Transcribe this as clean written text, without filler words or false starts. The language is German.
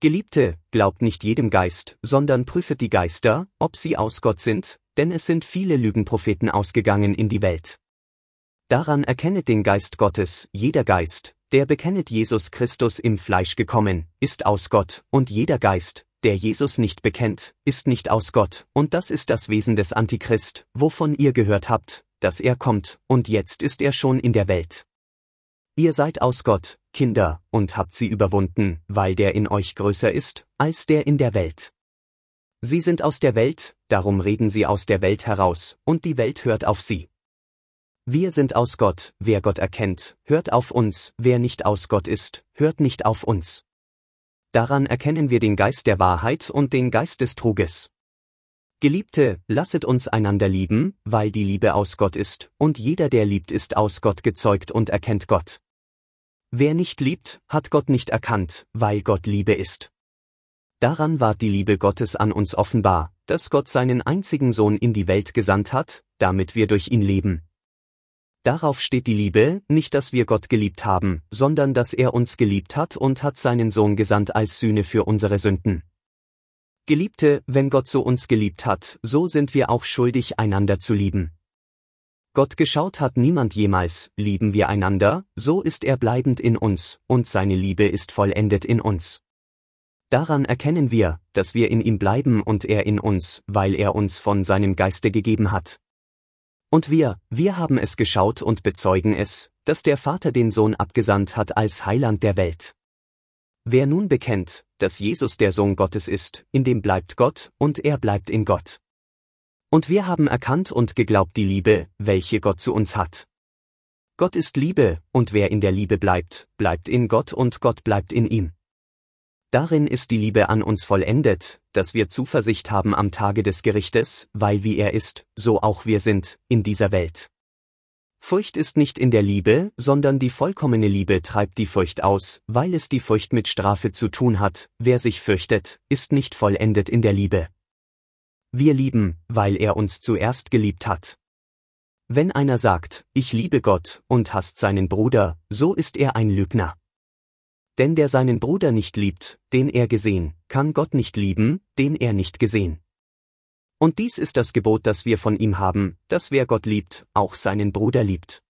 Geliebte, glaubt nicht jedem Geist, sondern prüfet die Geister, ob sie aus Gott sind, denn es sind viele Lügenpropheten ausgegangen in die Welt. Daran erkennet den Geist Gottes, jeder Geist, der bekennet Jesus Christus im Fleisch gekommen, ist aus Gott, und jeder Geist, der Jesus nicht bekennt, ist nicht aus Gott, und das ist das Wesen des Antichrist, wovon ihr gehört habt, dass er kommt, und jetzt ist er schon in der Welt. Ihr seid aus Gott, Kinder, und habt sie überwunden, weil der in euch größer ist, als der in der Welt. Sie sind aus der Welt, darum reden sie aus der Welt heraus, und die Welt hört auf sie. Wir sind aus Gott, wer Gott erkennt, hört auf uns, wer nicht aus Gott ist, hört nicht auf uns. Daran erkennen wir den Geist der Wahrheit und den Geist des Truges. Geliebte, lasset uns einander lieben, weil die Liebe aus Gott ist, und jeder, der liebt, ist aus Gott gezeugt und erkennt Gott. Wer nicht liebt, hat Gott nicht erkannt, weil Gott Liebe ist. Daran ward die Liebe Gottes an uns offenbar, dass Gott seinen einzigen Sohn in die Welt gesandt hat, damit wir durch ihn leben. Darauf steht die Liebe, nicht dass wir Gott geliebt haben, sondern dass er uns geliebt hat und hat seinen Sohn gesandt als Sühne für unsere Sünden. Geliebte, wenn Gott so uns geliebt hat, so sind wir auch schuldig, einander zu lieben. Gott geschaut hat niemand jemals, lieben wir einander, so ist er bleibend in uns, und seine Liebe ist vollendet in uns. Daran erkennen wir, dass wir in ihm bleiben und er in uns, weil er uns von seinem Geiste gegeben hat. Und wir haben es geschaut und bezeugen es, dass der Vater den Sohn abgesandt hat als Heiland der Welt. Wer nun bekennt, dass Jesus der Sohn Gottes ist, in dem bleibt Gott, und er bleibt in Gott. Und wir haben erkannt und geglaubt die Liebe, welche Gott zu uns hat. Gott ist Liebe, und wer in der Liebe bleibt, bleibt in Gott und Gott bleibt in ihm. Darin ist die Liebe an uns vollendet, dass wir Zuversicht haben am Tage des Gerichtes, weil wie er ist, so auch wir sind, in dieser Welt. Furcht ist nicht in der Liebe, sondern die vollkommene Liebe treibt die Furcht aus, weil es die Furcht mit Strafe zu tun hat, wer sich fürchtet, ist nicht vollendet in der Liebe. Wir lieben, weil er uns zuerst geliebt hat. Wenn einer sagt, ich liebe Gott, und hasst seinen Bruder, so ist er ein Lügner. Denn der seinen Bruder nicht liebt, den er gesehen, kann Gott nicht lieben, den er nicht gesehen. Und dies ist das Gebot, das wir von ihm haben, dass wer Gott liebt, auch seinen Bruder liebt.